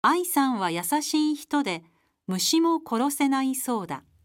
愛さんは優しい人で虫も殺せないそうだ。